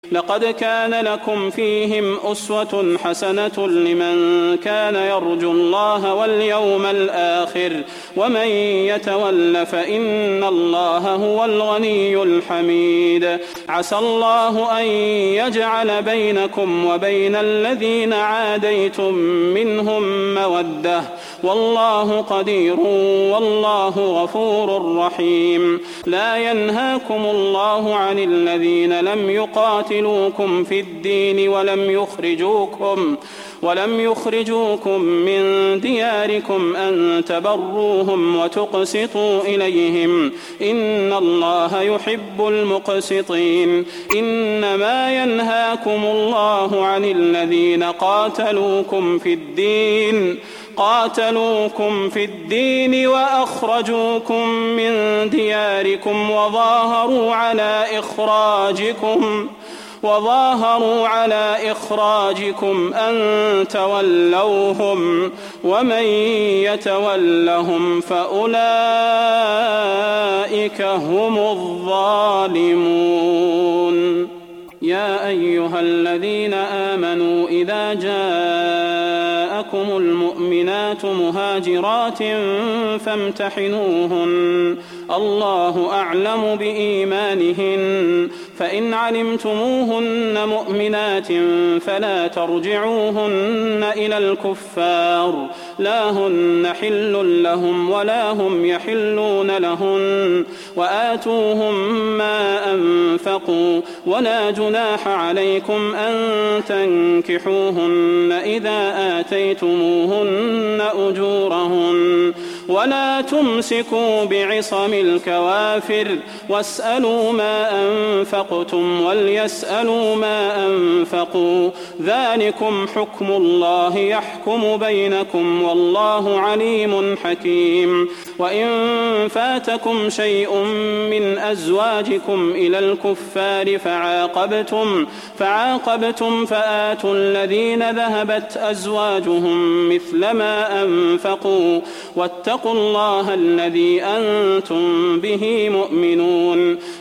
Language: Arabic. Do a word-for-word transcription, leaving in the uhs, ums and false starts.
لقد كان لكم فيهم أسوة حسنة لمن كان يرجو الله واليوم الآخر ومن يتول فإن الله هو الغني الحميد. عسى الله أن يجعل بينكم وبين الذين عاديتم منهم مودة والله قدير والله غفور رحيم. لا ينهاكم الله عن الذين لم يقاتلوكم في الدين ولم يخرجوكم ولم يخرجوكم من دياركم أن تبروهم وتقسطوا إليهم إن الله يحب المقسطين. إنما ينهاكم الله عن الذين قاتلوكم في الدين قاتلوكم في الدين وأخرجوكم من دياركم وظاهروا على إخراجكم وظاهروا على إخراجكم أن تولوهم ومن يتولهم فأولئك هم الظالمون. يا أيها الذين آمنوا إذا جاءكم المؤمنات مهاجرات فامتحنوهن الله أعلم بإيمانهن فإن علمتموهن مؤمنات فلا ترجعوهن إلى الكفار لا هن حل لهم ولا هم يحلون لهن وآتوهم ما أنفقوا ولا جناح عليكم أن تنكحوهن إذا آتيتموهن أجورهن ولا تمسكوا بعصم الكوافر واسألوا ما أنفقتم وليسألوا ما أنفقوا ذلكم حكم الله يحكم بينكم والله عليم حكيم. وإن فاتكم شيء من أزواجكم إلى الكفار فعاقبتم فعاقبتم فآتوا الذين ذهبت أزواجهم مثل ما أنفقوا واتقوا الله الذي أنتم به مؤمنون.